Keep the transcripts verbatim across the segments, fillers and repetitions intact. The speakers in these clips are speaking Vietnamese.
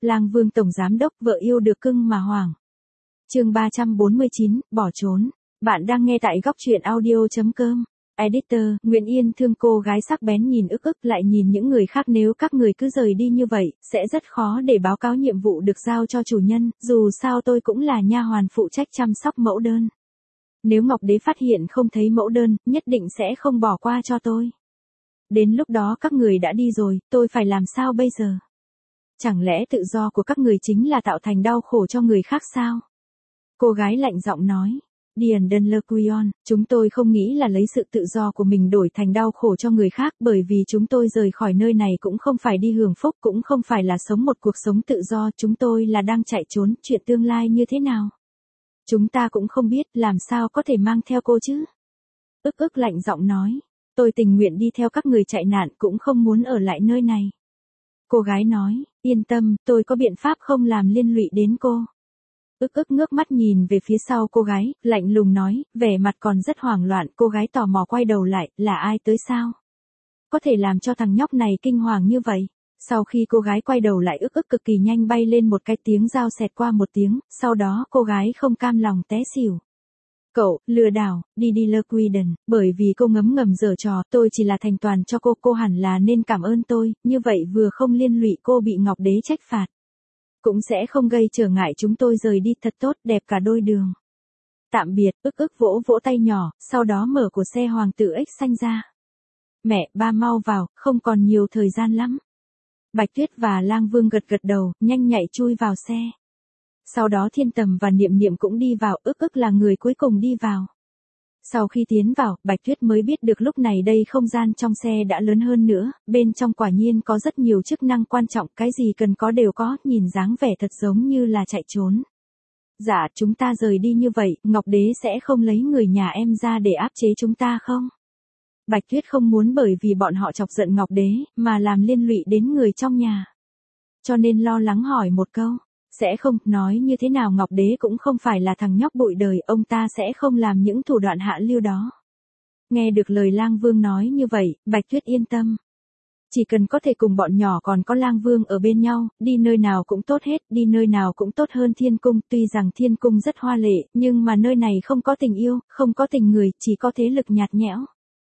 Lang Vương tổng giám đốc vợ yêu được cưng mà hoảng. Chương ba trăm bốn mươi chín, bỏ trốn. Bạn đang nghe tại góc truyện audio chấm com. Editor, Nguyễn Yên thương cô gái sắc bén nhìn ức ức lại nhìn những người khác, nếu các người cứ rời đi như vậy, sẽ rất khó để báo cáo nhiệm vụ được giao cho chủ nhân, dù sao tôi cũng là nha hoàn phụ trách chăm sóc mẫu đơn. Nếu Ngọc Đế phát hiện không thấy mẫu đơn, nhất định sẽ không bỏ qua cho tôi. Đến lúc đó các người đã đi rồi, tôi phải làm sao bây giờ? Chẳng lẽ tự do của các người chính là tạo thành đau khổ cho người khác sao? Cô gái lạnh giọng nói. Điền Đơn Lơ Quion, chúng tôi không nghĩ là lấy sự tự do của mình đổi thành đau khổ cho người khác, bởi vì chúng tôi rời khỏi nơi này cũng không phải đi hưởng phúc, cũng không phải là sống một cuộc sống tự do, chúng tôi là đang chạy trốn, chuyện tương lai như thế nào? Chúng ta cũng không biết, làm sao có thể mang theo cô chứ? Ức ức lạnh giọng nói, tôi tình nguyện đi theo các người chạy nạn, cũng không muốn ở lại nơi này. Cô gái nói, yên tâm, tôi có biện pháp không làm liên lụy đến cô. Ức ức ngước mắt nhìn về phía sau cô gái, lạnh lùng nói, vẻ mặt còn rất hoảng loạn, cô gái tò mò quay đầu lại, là ai tới sao? Có thể làm cho thằng nhóc này kinh hoàng như vậy? Sau khi cô gái quay đầu lại, ức ức cực kỳ nhanh bay lên một cái, tiếng dao xẹt qua một tiếng, sau đó cô gái không cam lòng té xỉu. Cậu, lừa đảo, đi đi Lơ Quiden, bởi vì cô ngấm ngầm giở trò, tôi chỉ là thành toàn cho cô, cô hẳn là nên cảm ơn tôi, như vậy vừa không liên lụy cô bị Ngọc Đế trách phạt. Cũng sẽ không gây trở ngại chúng tôi rời đi, thật tốt, đẹp cả đôi đường. Tạm biệt, ức ức vỗ vỗ tay nhỏ, sau đó mở của xe hoàng tử X xanh ra. Mẹ, ba mau vào, không còn nhiều thời gian lắm. Bạch Tuyết và Lang Vương gật gật đầu, nhanh nhạy chui vào xe. Sau đó Thiên Tầm và Niệm Niệm cũng đi vào, ức ức là người cuối cùng đi vào. Sau khi tiến vào, Bạch Tuyết mới biết được lúc này đây không gian trong xe đã lớn hơn nữa, bên trong quả nhiên có rất nhiều chức năng quan trọng, cái gì cần có đều có, nhìn dáng vẻ thật giống như là chạy trốn. Dạ, chúng ta rời đi như vậy, Ngọc Đế sẽ không lấy người nhà em ra để áp chế chúng ta không? Bạch Tuyết không muốn bởi vì bọn họ chọc giận Ngọc Đế, mà làm liên lụy đến người trong nhà. Cho nên lo lắng hỏi một câu. Sẽ không, nói như thế nào Ngọc Đế cũng không phải là thằng nhóc bụi đời, ông ta sẽ không làm những thủ đoạn hạ lưu đó. Nghe được lời Lang Vương nói như vậy, Bạch Tuyết yên tâm. Chỉ cần có thể cùng bọn nhỏ còn có Lang Vương ở bên nhau, đi nơi nào cũng tốt hết, đi nơi nào cũng tốt hơn Thiên Cung, tuy rằng Thiên Cung rất hoa lệ, nhưng mà nơi này không có tình yêu, không có tình người, chỉ có thế lực nhạt nhẽo.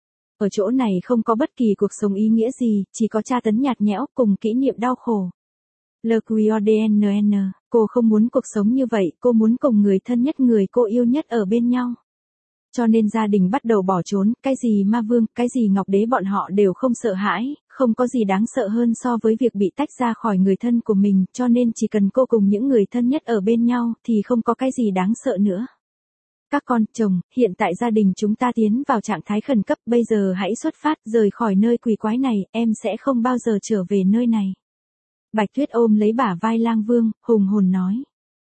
Ở chỗ này không có bất kỳ cuộc sống ý nghĩa gì, chỉ có tra tấn nhạt nhẽo cùng kỷ niệm đau khổ. Lơ Quiodn, cô không muốn cuộc sống như vậy, cô muốn cùng người thân nhất, người cô yêu nhất ở bên nhau. Cho nên gia đình bắt đầu bỏ trốn, cái gì ma vương, cái gì Ngọc Đế bọn họ đều không sợ hãi, không có gì đáng sợ hơn so với việc bị tách ra khỏi người thân của mình, cho nên chỉ cần cô cùng những người thân nhất ở bên nhau, thì không có cái gì đáng sợ nữa. Các con, chồng, hiện tại gia đình chúng ta tiến vào trạng thái khẩn cấp, bây giờ hãy xuất phát, rời khỏi nơi quỷ quái này, em sẽ không bao giờ trở về nơi này. Bạch Tuyết ôm lấy bả vai Lang Vương, hùng hồn nói.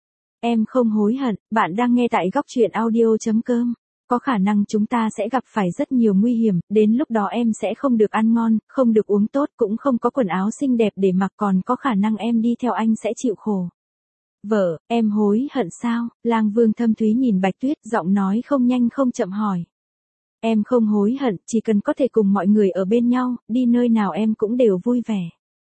Em không hối hận, bạn đang nghe tại góc truyện audio chấm com. Có khả năng chúng ta sẽ gặp phải rất nhiều nguy hiểm, đến lúc đó em sẽ không được ăn ngon, không được uống tốt, cũng không có quần áo xinh đẹp để mặc, còn có khả năng em đi theo anh sẽ chịu khổ. Vợ, em hối hận sao? Lang Vương thâm thúy nhìn Bạch Tuyết, giọng nói không nhanh không chậm hỏi. Em không hối hận, chỉ cần có thể cùng mọi người ở bên nhau, đi nơi nào em cũng đều vui vẻ.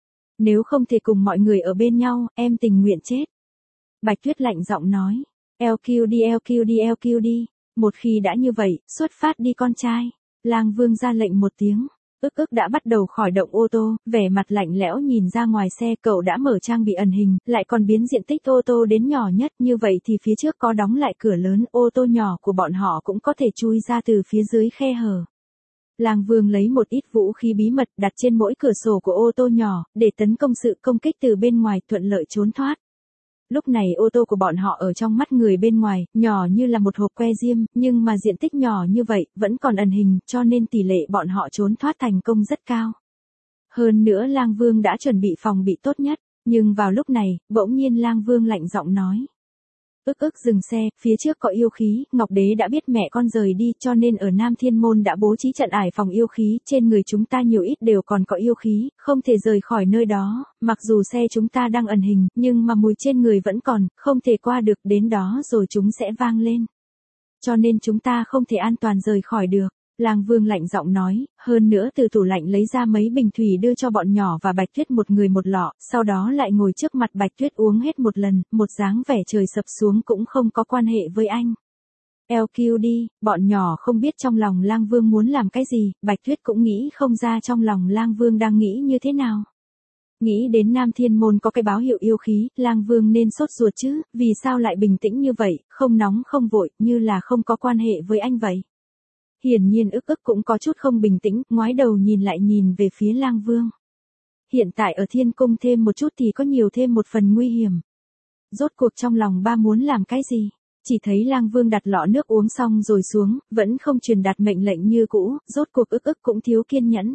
Nếu không thể cùng mọi người ở bên nhau, em tình nguyện chết. Bạch Tuyết lạnh giọng nói. lờ quy đi lờ quy đi lờ quy đi. Một khi đã như vậy, xuất phát đi con trai. Lang Vương ra lệnh một tiếng. Ức ức đã bắt đầu khởi động ô tô, vẻ mặt lạnh lẽo nhìn ra ngoài xe, cậu đã mở trang bị ẩn hình, lại còn biến diện tích ô tô đến nhỏ nhất, như vậy thì phía trước có đóng lại cửa lớn, ô tô nhỏ của bọn họ cũng có thể chui ra từ phía dưới khe hở. Lang Vương lấy một ít vũ khí bí mật đặt trên mỗi cửa sổ của ô tô nhỏ, để tấn công sự công kích từ bên ngoài, thuận lợi trốn thoát. Lúc này ô tô của bọn họ ở trong mắt người bên ngoài, nhỏ như là một hộp que diêm, nhưng mà diện tích nhỏ như vậy, vẫn còn ẩn hình, cho nên tỷ lệ bọn họ trốn thoát thành công rất cao. Hơn nữa Lang Vương đã chuẩn bị phòng bị tốt nhất, nhưng vào lúc này, bỗng nhiên Lang Vương lạnh giọng nói. Ức ức dừng xe, phía trước có yêu khí, Ngọc Đế đã biết mẹ con rời đi, cho nên ở Nam Thiên Môn đã bố trí trận ải phòng yêu khí, trên người chúng ta nhiều ít đều còn có yêu khí, không thể rời khỏi nơi đó, mặc dù xe chúng ta đang ẩn hình, nhưng mà mùi trên người vẫn còn, không thể qua được, đến đó rồi chúng sẽ vang lên. Cho nên chúng ta không thể an toàn rời khỏi được. Lang Vương lạnh giọng nói, hơn nữa từ tủ lạnh lấy ra mấy bình thủy đưa cho bọn nhỏ và Bạch Tuyết một người một lọ, sau đó lại ngồi trước mặt Bạch Tuyết uống hết một lần, một dáng vẻ trời sập xuống cũng không có quan hệ với anh. lờ quy đi, bọn nhỏ không biết trong lòng Lang Vương muốn làm cái gì, Bạch Tuyết cũng nghĩ không ra trong lòng Lang Vương đang nghĩ như thế nào. Nghĩ đến Nam Thiên Môn có cái báo hiệu yêu khí, Lang Vương nên sốt ruột chứ, vì sao lại bình tĩnh như vậy, không nóng không vội, như là không có quan hệ với anh vậy. Hiển nhiên ức ức cũng có chút không bình tĩnh, ngoái đầu nhìn lại nhìn về phía Lang Vương. Hiện tại ở Thiên Cung thêm một chút thì có nhiều thêm một phần nguy hiểm. Rốt cuộc trong lòng ba muốn làm cái gì? Chỉ thấy Lang Vương đặt lọ nước uống xong rồi xuống, vẫn không truyền đạt mệnh lệnh như cũ, rốt cuộc ức ức cũng thiếu kiên nhẫn.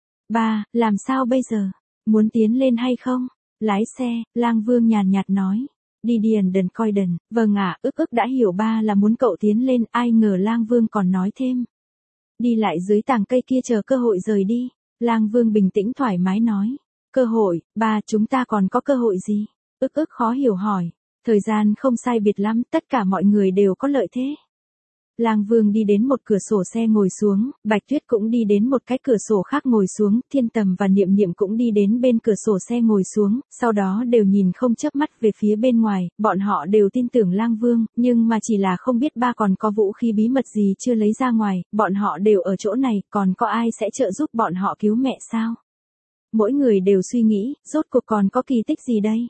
Ba, làm sao bây giờ? Muốn tiến lên hay không? Lái xe, Lang Vương nhàn nhạt nói. Đi điền đần coi đần, vâng ạ, ức ức đã hiểu ba là muốn cậu tiến lên, ai ngờ Lang Vương còn nói thêm. Đi lại dưới tàng cây kia chờ cơ hội rời đi. Lang Vương bình tĩnh thoải mái nói. Cơ hội, ba chúng ta còn có cơ hội gì? Ức ức khó hiểu hỏi. Thời gian không sai biệt lắm, tất cả mọi người đều có lợi thế. Lang Vương đi đến một cửa sổ xe ngồi xuống, Bạch Tuyết cũng đi đến một cái cửa sổ khác ngồi xuống, Thiên Tầm và Niệm Niệm cũng đi đến bên cửa sổ xe ngồi xuống, sau đó đều nhìn không chớp mắt về phía bên ngoài, bọn họ đều tin tưởng Lang Vương, nhưng mà chỉ là không biết ba còn có vũ khí bí mật gì chưa lấy ra ngoài, bọn họ đều ở chỗ này, còn có ai sẽ trợ giúp bọn họ cứu mẹ sao? Mỗi người đều suy nghĩ, rốt cuộc còn có kỳ tích gì đây?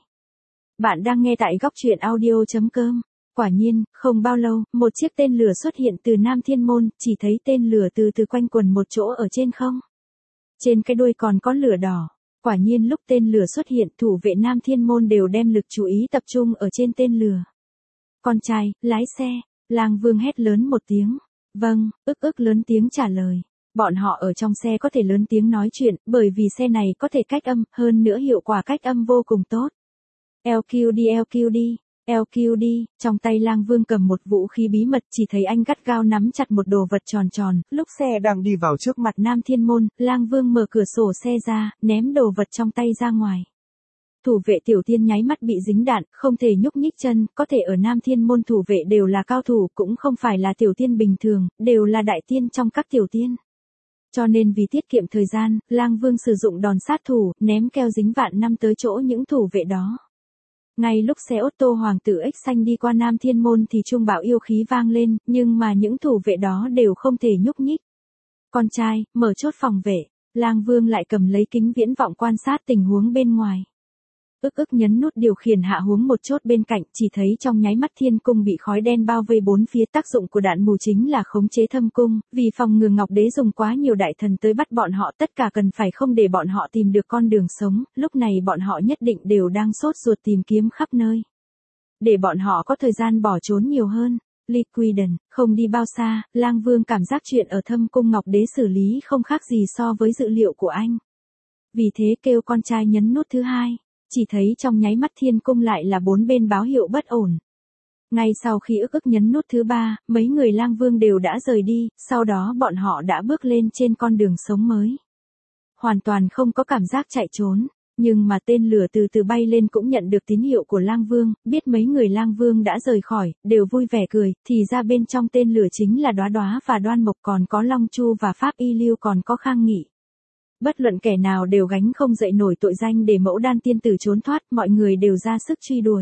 Bạn đang nghe tại góc truyện audio chấm com. Quả nhiên, không bao lâu, một chiếc tên lửa xuất hiện từ Nam Thiên Môn, chỉ thấy tên lửa từ từ quanh quần một chỗ ở trên không. Trên cái đuôi còn có lửa đỏ. Quả nhiên lúc tên lửa xuất hiện, thủ vệ Nam Thiên Môn đều đem lực chú ý tập trung ở trên tên lửa. Con trai, lái xe, Lang Vương hét lớn một tiếng. Vâng, ức ức lớn tiếng trả lời. Bọn họ ở trong xe có thể lớn tiếng nói chuyện, bởi vì xe này có thể cách âm, hơn nữa hiệu quả cách âm vô cùng tốt. lờ quy đi lờ quy đi. lờ quy đi, trong tay Lang Vương cầm một vũ khí bí mật, chỉ thấy anh gắt gao nắm chặt một đồ vật tròn tròn, lúc xe đang đi vào trước mặt Nam Thiên Môn, Lang Vương mở cửa sổ xe ra, ném đồ vật trong tay ra ngoài. Thủ vệ Tiểu Tiên nháy mắt bị dính đạn, không thể nhúc nhích chân, có thể ở Nam Thiên Môn thủ vệ đều là cao thủ, cũng không phải là Tiểu Tiên bình thường, đều là đại tiên trong các Tiểu Tiên. Cho nên vì tiết kiệm thời gian, Lang Vương sử dụng đòn sát thủ, ném keo dính vạn năm tới chỗ những thủ vệ đó. Ngay lúc xe ô tô hoàng tử X xanh đi qua Nam Thiên Môn thì trung bạo yêu khí vang lên, nhưng mà những thủ vệ đó đều không thể nhúc nhích. Con trai, mở chốt phòng vệ, Lang Vương lại cầm lấy kính viễn vọng quan sát tình huống bên ngoài. Ức ức nhấn nút điều khiển hạ huống một chốt bên cạnh, chỉ thấy trong nháy mắt Thiên Cung bị khói đen bao vây bốn phía, tác dụng của đạn mù chính là khống chế Thâm Cung, vì phòng ngừa Ngọc Đế dùng quá nhiều đại thần tới bắt bọn họ, tất cả cần phải không để bọn họ tìm được con đường sống, lúc này bọn họ nhất định đều đang sốt ruột tìm kiếm khắp nơi. Để bọn họ có thời gian bỏ trốn nhiều hơn. Liquidon, không đi bao xa, Lang Vương cảm giác chuyện ở Thâm Cung Ngọc Đế xử lý không khác gì so với dự liệu của anh. Vì thế kêu con trai nhấn nút thứ hai. Chỉ thấy trong nháy mắt Thiên Cung lại là bốn bên báo hiệu bất ổn. Ngay sau khi ức ức nhấn nút thứ ba, mấy người Lang Vương đều đã rời đi, sau đó bọn họ đã bước lên trên con đường sống mới. Hoàn toàn không có cảm giác chạy trốn, nhưng mà tên lửa từ từ bay lên cũng nhận được tín hiệu của Lang Vương, biết mấy người Lang Vương đã rời khỏi, đều vui vẻ cười, thì ra bên trong tên lửa chính là Đóa Đóa và Đoan Mộc, còn có Long Chu và Pháp Y Lưu, còn có Khang Nghị. Bất luận kẻ nào đều gánh không dậy nổi tội danh để mẫu đan tiên tử trốn thoát, mọi người đều ra sức truy đuổi.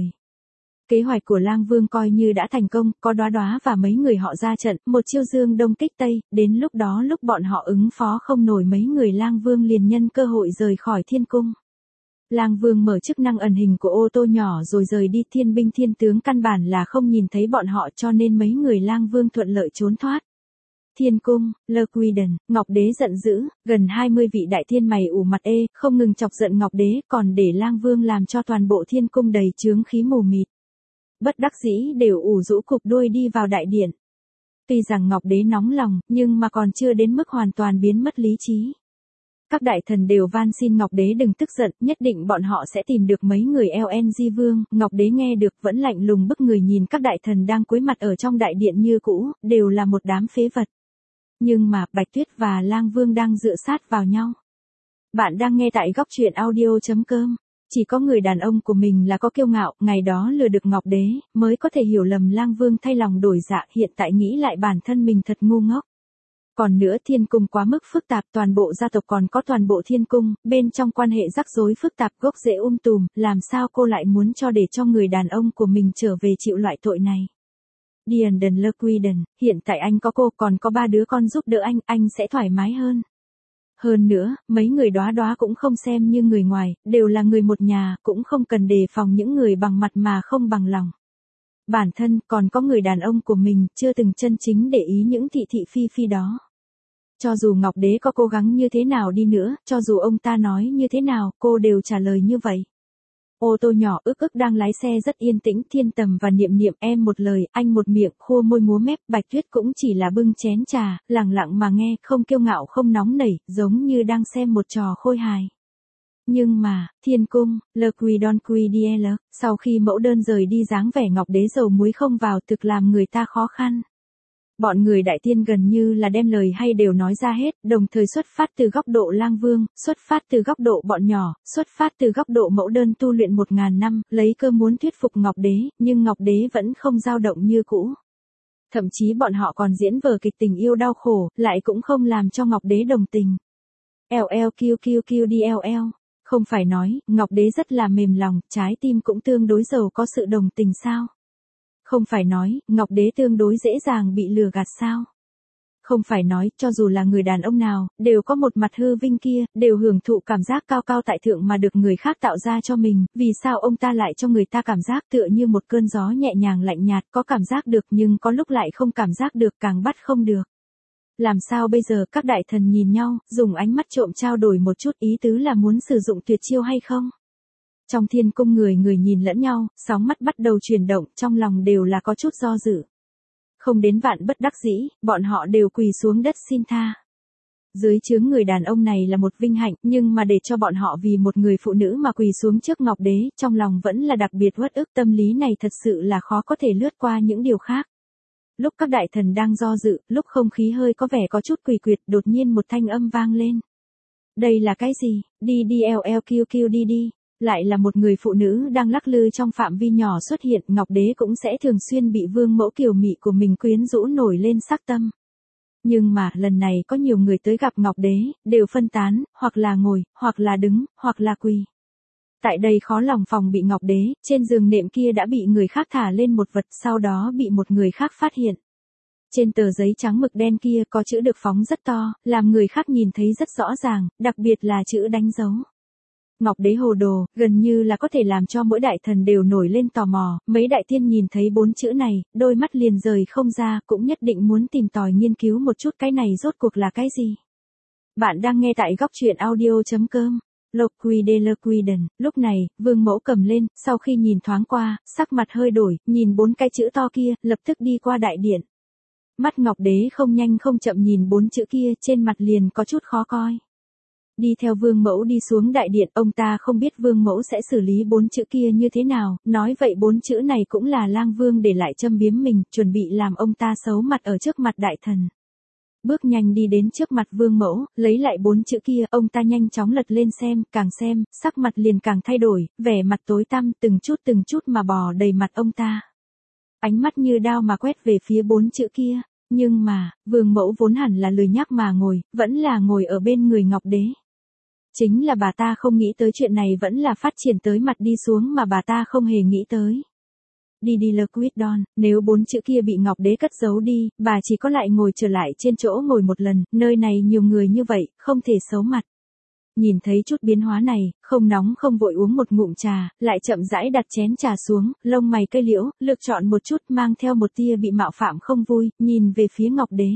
Kế hoạch của Lang Vương coi như đã thành công, có Đóa Đóa và mấy người họ ra trận, một chiêu dương đông kích tây, đến lúc đó lúc bọn họ ứng phó không nổi mấy người Lang Vương liền nhân cơ hội rời khỏi Thiên Cung. Lang Vương mở chức năng ẩn hình của ô tô nhỏ rồi rời đi, thiên binh thiên tướng căn bản là không nhìn thấy bọn họ, cho nên mấy người Lang Vương thuận lợi trốn thoát. Thiên Cung, Liquidon, Ngọc Đế giận dữ, gần hai mươi vị đại thiên mày ủ mặt ê, không ngừng chọc giận Ngọc Đế, còn để Lang Vương làm cho toàn bộ Thiên Cung đầy chướng khí mù mịt. Bất đắc dĩ đều ủ rũ cục đuôi đi vào đại điện. Tuy rằng Ngọc Đế nóng lòng, nhưng mà còn chưa đến mức hoàn toàn biến mất lý trí. Các đại thần đều van xin Ngọc Đế đừng tức giận, nhất định bọn họ sẽ tìm được mấy người lờ en giê Vương. Ngọc Đế nghe được vẫn lạnh lùng bức người nhìn các đại thần đang cúi mặt ở trong đại điện như cũ, đều là một đám phế vật. Nhưng mà, Bạch Tuyết và Lang Vương đang dựa sát vào nhau. Bạn đang nghe tại góc truyện audio chấm com. Chỉ có người đàn ông của mình là có kiêu ngạo, ngày đó lừa được Ngọc Đế, mới có thể hiểu lầm Lang Vương thay lòng đổi dạ, hiện tại nghĩ lại bản thân mình thật ngu ngốc. Còn nữa thiên cung quá mức phức tạp, toàn bộ gia tộc còn có toàn bộ thiên cung, bên trong quan hệ rắc rối phức tạp gốc rễ um tùm, làm sao cô lại muốn cho để cho người đàn ông của mình trở về chịu loại tội này. Diendon Lequiden, hiện tại anh có cô còn có ba đứa con giúp đỡ anh, anh sẽ thoải mái hơn. Hơn nữa, mấy người đóa đóa cũng không xem như người ngoài, đều là người một nhà, cũng không cần đề phòng những người bằng mặt mà không bằng lòng. Bản thân còn có người đàn ông của mình, chưa từng chân chính để ý những thị thị phi phi đó. Cho dù Ngọc Đế có cố gắng như thế nào đi nữa, cho dù ông ta nói như thế nào, cô đều trả lời như vậy. Ô tô nhỏ ức ức đang lái xe rất yên tĩnh, Thiên Tầm và Niệm Niệm em một lời, anh một miệng, khua môi múa mép, Bạch Tuyết cũng chỉ là bưng chén trà, lặng lặng mà nghe, không kiêu ngạo không nóng nảy, giống như đang xem một trò khôi hài. Nhưng mà, thiên cung, Le Quidon Quidiel, sau khi mẫu đơn rời đi dáng vẻ Ngọc Đế dầu muối không vào thực làm người ta khó khăn. Bọn người đại tiên gần như là đem lời hay đều nói ra hết, đồng thời xuất phát từ góc độ lang vương, xuất phát từ góc độ bọn nhỏ, xuất phát từ góc độ mẫu đơn tu luyện một ngàn năm, lấy cơ muốn thuyết phục Ngọc Đế, nhưng Ngọc Đế vẫn không dao động như cũ. Thậm chí bọn họ còn diễn vở kịch tình yêu đau khổ, lại cũng không làm cho Ngọc Đế đồng tình. LLQQQDLL, không phải nói, Ngọc Đế rất là mềm lòng, trái tim cũng tương đối giàu có sự đồng tình sao? Không phải nói, Ngọc Đế tương đối dễ dàng bị lừa gạt sao? Không phải nói, cho dù là người đàn ông nào, đều có một mặt hư vinh kia, đều hưởng thụ cảm giác cao cao tại thượng mà được người khác tạo ra cho mình, vì sao ông ta lại cho người ta cảm giác tựa như một cơn gió nhẹ nhàng lạnh nhạt, có cảm giác được nhưng có lúc lại không cảm giác được, càng bắt không được. Làm sao bây giờ các đại thần nhìn nhau, dùng ánh mắt trộm trao đổi một chút ý tứ là muốn sử dụng tuyệt chiêu hay không? Trong thiên cung người người nhìn lẫn nhau, sóng mắt bắt đầu chuyển động, trong lòng đều là có chút do dự. Không đến vạn bất đắc dĩ, bọn họ đều quỳ xuống đất xin tha. Dưới trướng người đàn ông này là một vinh hạnh, nhưng mà để cho bọn họ vì một người phụ nữ mà quỳ xuống trước Ngọc Đế, trong lòng vẫn là đặc biệt uất ức, tâm lý này thật sự là khó có thể lướt qua những điều khác. Lúc các đại thần đang do dự, lúc không khí hơi có vẻ có chút quỳ quyệt, đột nhiên một thanh âm vang lên. Đây là cái gì? Đi đi LLQQ đi đi. Lại là một người phụ nữ đang lắc lư trong phạm vi nhỏ xuất hiện, Ngọc Đế cũng sẽ thường xuyên bị vương mẫu kiều mị của mình quyến rũ nổi lên sắc tâm. Nhưng mà, lần này có nhiều người tới gặp Ngọc Đế, đều phân tán, hoặc là ngồi, hoặc là đứng, hoặc là quỳ. Tại đây khó lòng phòng bị Ngọc Đế, trên giường nệm kia đã bị người khác thả lên một vật, sau đó bị một người khác phát hiện. Trên tờ giấy trắng mực đen kia có chữ được phóng rất to, làm người khác nhìn thấy rất rõ ràng, đặc biệt là chữ đánh dấu. Ngọc Đế hồ đồ, gần như là có thể làm cho mỗi đại thần đều nổi lên tò mò, mấy đại tiên nhìn thấy bốn chữ này, đôi mắt liền rời không ra, cũng nhất định muốn tìm tòi nghiên cứu một chút cái này rốt cuộc là cái gì. Bạn đang nghe tại góc truyện audio chấm com. Loquide Lequiden, lúc này, vương mẫu cầm lên, sau khi nhìn thoáng qua, sắc mặt hơi đổi, nhìn bốn cái chữ to kia, lập tức đi qua đại điện. Mắt Ngọc Đế không nhanh không chậm nhìn bốn chữ kia, trên mặt liền có chút khó coi. Đi theo vương mẫu đi xuống đại điện, ông ta không biết vương mẫu sẽ xử lý bốn chữ kia như thế nào, nói vậy bốn chữ này cũng là lang vương để lại châm biếm mình, chuẩn bị làm ông ta xấu mặt ở trước mặt đại thần. Bước nhanh đi đến trước mặt vương mẫu, lấy lại bốn chữ kia, ông ta nhanh chóng lật lên xem, càng xem, sắc mặt liền càng thay đổi, vẻ mặt tối tăm, từng chút từng chút mà bò đầy mặt ông ta. Ánh mắt như đao mà quét về phía bốn chữ kia, nhưng mà, vương mẫu vốn hẳn là lười nhác mà ngồi, vẫn là ngồi ở bên người Ngọc Đế. Chính là bà ta không nghĩ tới chuyện này vẫn là phát triển tới mặt đi xuống mà bà ta không hề nghĩ tới. Đi đi Lequidon, nếu bốn chữ kia bị Ngọc Đế cất giấu đi, bà chỉ có lại ngồi trở lại trên chỗ ngồi một lần, nơi này nhiều người như vậy, không thể xấu mặt. Nhìn thấy chút biến hóa này, không nóng không vội uống một ngụm trà, lại chậm rãi đặt chén trà xuống, lông mày cây liễu, lược chọn một chút mang theo một tia bị mạo phạm không vui, nhìn về phía Ngọc Đế.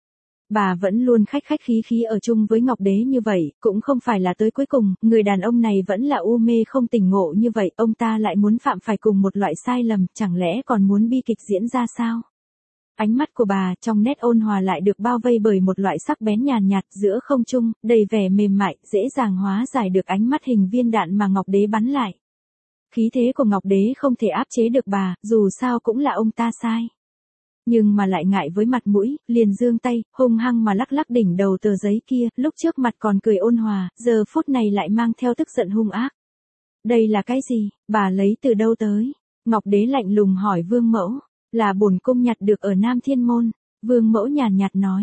Bà vẫn luôn khách khách khí khí ở chung với Ngọc Đế như vậy, cũng không phải là tới cuối cùng, người đàn ông này vẫn là u mê không tỉnh ngộ như vậy, ông ta lại muốn phạm phải cùng một loại sai lầm, chẳng lẽ còn muốn bi kịch diễn ra sao? Ánh mắt của bà trong nét ôn hòa lại được bao vây bởi một loại sắc bén nhàn nhạt giữa không trung, đầy vẻ mềm mại, dễ dàng hóa giải được ánh mắt hình viên đạn mà Ngọc Đế bắn lại. Khí thế của Ngọc Đế không thể áp chế được bà, dù sao cũng là ông ta sai. Nhưng mà lại ngại với mặt mũi, liền giương tay, hung hăng mà lắc lắc đỉnh đầu tờ giấy kia, lúc trước mặt còn cười ôn hòa, giờ phút này lại mang theo tức giận hung ác. Đây là cái gì, bà lấy từ đâu tới? Ngọc Đế lạnh lùng hỏi vương mẫu, là bổn cung nhặt được ở Nam Thiên Môn, vương mẫu nhàn nhạt nói.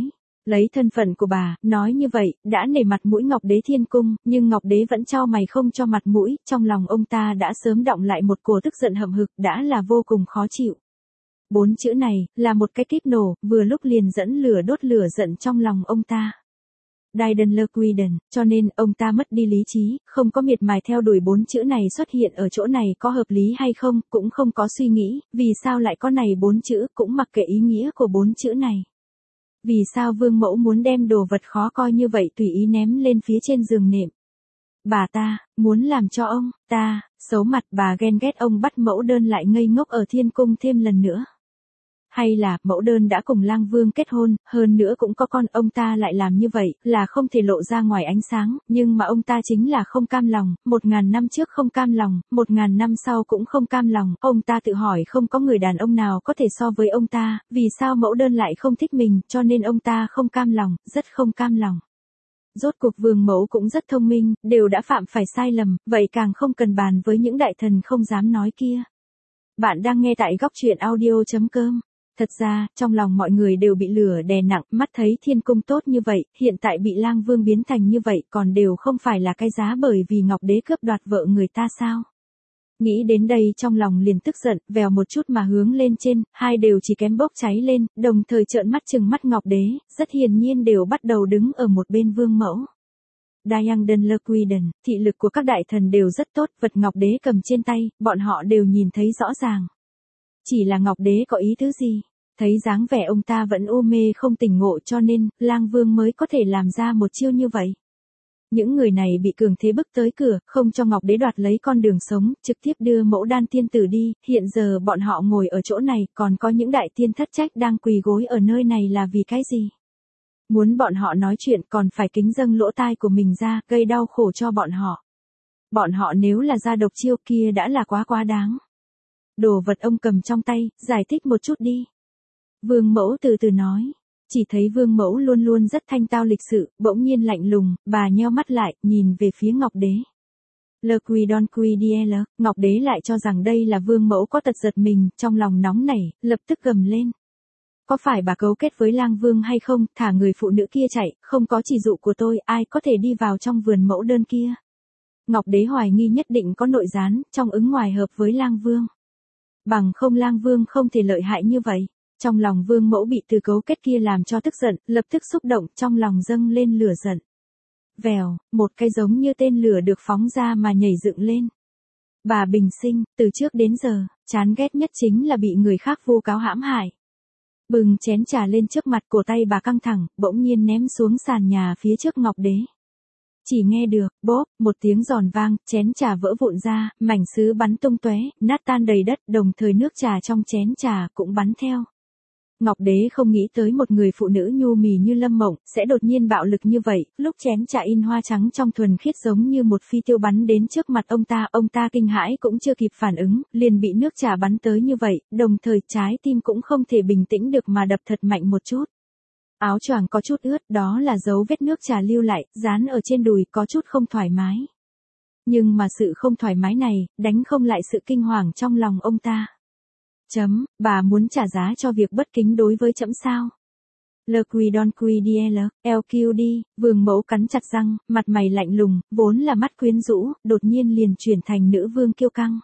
Lấy thân phận của bà, nói như vậy, đã nể mặt mũi Ngọc Đế thiên cung, nhưng Ngọc Đế vẫn trao mày không cho mặt mũi, trong lòng ông ta đã sớm đọng lại một cổ tức giận hậm hực, đã là vô cùng khó chịu. Bốn chữ này, là một cái kíp nổ, vừa lúc liền dẫn lửa đốt lửa giận trong lòng ông ta. Daidenlerquiden, cho nên, ông ta mất đi lý trí, không có miệt mài theo đuổi bốn chữ này xuất hiện ở chỗ này có hợp lý hay không, cũng không có suy nghĩ, vì sao lại có này bốn chữ, cũng mặc kệ ý nghĩa của bốn chữ này. Vì sao vương mẫu muốn đem đồ vật khó coi như vậy tùy ý ném lên phía trên giường nệm. Bà ta, muốn làm cho ông, ta, xấu mặt bà ghen ghét ông bắt mẫu đơn lại ngây ngốc ở thiên cung thêm lần nữa. Hay là, mẫu đơn đã cùng lang vương kết hôn, hơn nữa cũng có con, ông ta lại làm như vậy, là không thể lộ ra ngoài ánh sáng, nhưng mà ông ta chính là không cam lòng, một ngàn năm trước không cam lòng, một ngàn năm sau cũng không cam lòng, ông ta tự hỏi không có người đàn ông nào có thể so với ông ta, vì sao mẫu đơn lại không thích mình, cho nên ông ta không cam lòng, rất không cam lòng. Rốt cuộc vương mẫu cũng rất thông minh, đều đã phạm phải sai lầm, vậy càng không cần bàn với những đại thần không dám nói kia. Bạn đang nghe tại góc truyện audio chấm com. Thật ra, trong lòng mọi người đều bị lửa đè nặng, mắt thấy thiên cung tốt như vậy, hiện tại bị lang vương biến thành như vậy, còn đều không phải là cái giá bởi vì Ngọc Đế cướp đoạt vợ người ta sao. Nghĩ đến đây trong lòng liền tức giận, vèo một chút mà hướng lên trên, hai đều chỉ kém bốc cháy lên, đồng thời trợn mắt chừng mắt Ngọc Đế, rất hiển nhiên đều bắt đầu đứng ở một bên vương mẫu. Daidenlerquiden, thị lực của các đại thần đều rất tốt, vật Ngọc Đế cầm trên tay, bọn họ đều nhìn thấy rõ ràng. Chỉ là Ngọc Đế có ý thứ gì? Thấy dáng vẻ ông ta vẫn u mê không tỉnh ngộ cho nên, lang vương mới có thể làm ra một chiêu như vậy. Những người này bị cường thế bức tới cửa, không cho Ngọc Đế đoạt lấy con đường sống, trực tiếp đưa mẫu đan tiên tử đi, hiện giờ bọn họ ngồi ở chỗ này, còn có những đại tiên thất trách đang quỳ gối ở nơi này là vì cái gì? Muốn bọn họ nói chuyện còn phải kính dâng lỗ tai của mình ra, gây đau khổ cho bọn họ. Bọn họ nếu là ra độc chiêu kia đã là quá quá đáng. Đồ vật ông cầm trong tay, giải thích một chút đi. Vương mẫu từ từ nói. Chỉ thấy vương mẫu luôn luôn rất thanh tao lịch sự, bỗng nhiên lạnh lùng, bà nheo mắt lại, nhìn về phía Ngọc Đế. Le qui don qui diel, Ngọc Đế lại cho rằng đây là vương mẫu có tật giật mình, trong lòng nóng nảy, lập tức gầm lên. Có phải bà cấu kết với lang vương hay không, thả người phụ nữ kia chạy, không có chỉ dụ của tôi, ai có thể đi vào trong vườn mẫu đơn kia. Ngọc Đế hoài nghi nhất định có nội gián, trong ứng ngoài hợp với lang vương. Bằng không lang vương không thể lợi hại như vậy. Trong lòng vương mẫu bị từ cấu kết kia làm cho tức giận, lập tức xúc động, trong lòng dâng lên lửa giận. Vèo, một cái giống như tên lửa được phóng ra mà nhảy dựng lên. Bà bình sinh, từ trước đến giờ, chán ghét nhất chính là bị người khác vu cáo hãm hại. Bừng chén trà lên trước mặt, cổ tay bà căng thẳng, bỗng nhiên ném xuống sàn nhà phía trước Ngọc Đế. Chỉ nghe được, bốp, một tiếng giòn vang, chén trà vỡ vụn ra, mảnh sứ bắn tung tóe, nát tan đầy đất, đồng thời nước trà trong chén trà cũng bắn theo. Ngọc Đế không nghĩ tới một người phụ nữ nhu mì như Lâm Mộng, sẽ đột nhiên bạo lực như vậy, lúc chén trà in hoa trắng trong thuần khiết giống như một phi tiêu bắn đến trước mặt ông ta, ông ta kinh hãi cũng chưa kịp phản ứng, liền bị nước trà bắn tới như vậy, đồng thời trái tim cũng không thể bình tĩnh được mà đập thật mạnh một chút. Áo choàng có chút ướt, đó là dấu vết nước trà lưu lại, dán ở trên đùi, có chút không thoải mái. Nhưng mà sự không thoải mái này, đánh không lại sự kinh hoàng trong lòng ông ta. Chấm, bà muốn trả giá cho việc bất kính đối với chấm sao? Le qui don qui diel, el quy đi, vương mẫu cắn chặt răng, mặt mày lạnh lùng, vốn là mắt quyến rũ, đột nhiên liền chuyển thành nữ vương kiêu căng.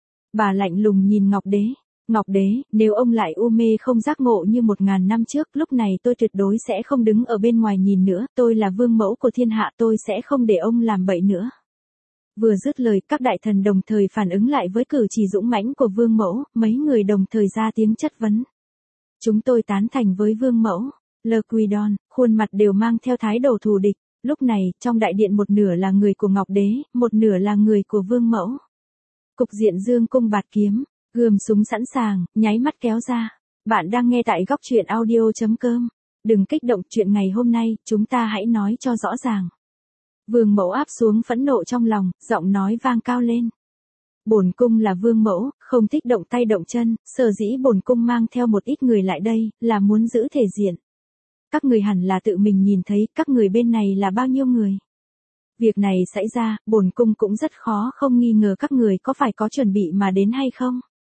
Bà lạnh lùng nhìn Ngọc Đế. Ngọc Đế, nếu ông lại u mê không giác ngộ như một ngàn năm trước, lúc này tôi tuyệt đối sẽ không đứng ở bên ngoài nhìn nữa, tôi là vương mẫu của thiên hạ, tôi sẽ không để ông làm bậy nữa. Vừa dứt lời, các đại thần đồng thời phản ứng lại với cử chỉ dũng mãnh của vương mẫu, mấy người đồng thời ra tiếng chất vấn. Chúng tôi tán thành với vương mẫu. Le qui don, khuôn mặt đều mang theo thái độ thù địch. Lúc này, trong đại điện một nửa là người của Ngọc Đế, một nửa là người của vương mẫu. Cục diện dương cung bạt kiếm, gươm súng sẵn sàng, nháy mắt kéo ra. Bạn đang nghe tại góc truyện audio chấm com. Đừng kích động, chuyện ngày hôm nay, chúng ta hãy nói cho rõ ràng. Vương mẫu áp xuống phẫn nộ trong lòng, giọng nói vang cao lên. Bổn cung là vương mẫu, không thích động tay động chân, sở dĩ bổn cung mang theo một ít người lại đây, là muốn giữ thể diện. Các người hẳn là tự mình nhìn thấy, các người bên này là bao nhiêu người. Việc này xảy ra, bổn cung cũng rất khó không nghi ngờ các người có phải có chuẩn bị mà đến hay không.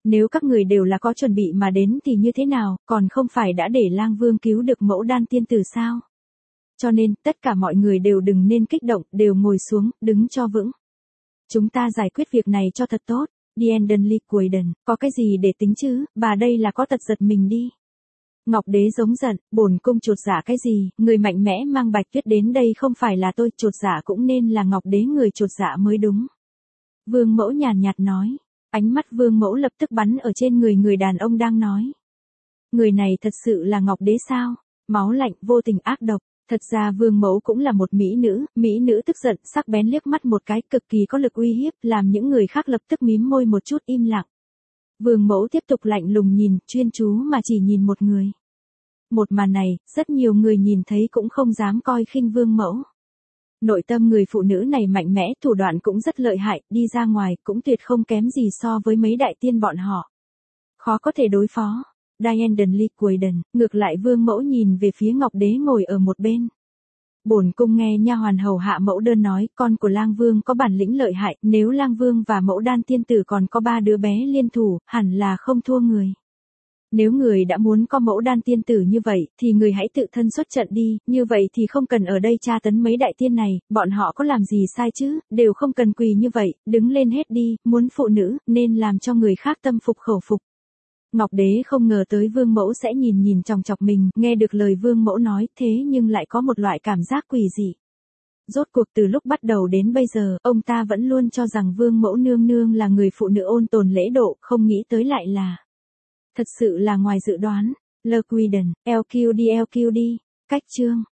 Nếu các người đều là có chuẩn bị mà đến thì như thế nào, còn không phải đã để Lang Vương cứu được mẫu đan tiên tử sao? Cho nên, tất cả mọi người đều đừng nên kích động, đều ngồi xuống, đứng cho vững. Chúng ta giải quyết việc này cho thật tốt. Diendonly Quaden, có cái gì để tính chứ, bà đây là có tật giật mình đi. Ngọc Đế giống giận, bổn cung chột dạ cái gì, người mạnh mẽ mang Bạch Tuyết đến đây không phải là tôi, chột dạ cũng nên là Ngọc Đế người chột dạ mới đúng. Vương Mẫu nhàn nhạt nói, ánh mắt Vương Mẫu lập tức bắn ở trên người người đàn ông đang nói. Người này thật sự là Ngọc Đế sao? Máu lạnh, vô tình ác độc. Thật ra Vương Mẫu cũng là một mỹ nữ, mỹ nữ tức giận, sắc bén liếc mắt một cái, cực kỳ có lực uy hiếp, làm những người khác lập tức mím môi một chút im lặng. Vương Mẫu tiếp tục lạnh lùng nhìn, chuyên chú mà chỉ nhìn một người. Một màn này, rất nhiều người nhìn thấy cũng không dám coi khinh Vương Mẫu. Nội tâm người phụ nữ này mạnh mẽ, thủ đoạn cũng rất lợi hại, đi ra ngoài cũng tuyệt không kém gì so với mấy đại tiên bọn họ. Khó có thể đối phó. Diendonly Quaden, ngược lại Vương Mẫu nhìn về phía Ngọc Đế ngồi ở một bên. Bổn cung nghe nha hoàn hầu hạ mẫu đơn nói, con của Lang Vương có bản lĩnh lợi hại, nếu Lang Vương và mẫu đan tiên tử còn có ba đứa bé liên thủ, hẳn là không thua người. Nếu người đã muốn có mẫu đan tiên tử như vậy, thì người hãy tự thân xuất trận đi, như vậy thì không cần ở đây tra tấn mấy đại tiên này, bọn họ có làm gì sai chứ, đều không cần quỳ như vậy, đứng lên hết đi, muốn phụ nữ, nên làm cho người khác tâm phục khẩu phục. Ngọc Đế không ngờ tới Vương Mẫu sẽ nhìn nhìn chòng chọc mình, nghe được lời Vương Mẫu nói, thế nhưng lại có một loại cảm giác quỷ dị. Rốt cuộc từ lúc bắt đầu đến bây giờ, ông ta vẫn luôn cho rằng Vương Mẫu nương nương là người phụ nữ ôn tồn lễ độ, không nghĩ tới lại là. Thật sự là ngoài dự đoán. Le Quiden, L Q D L Q D, cách chương.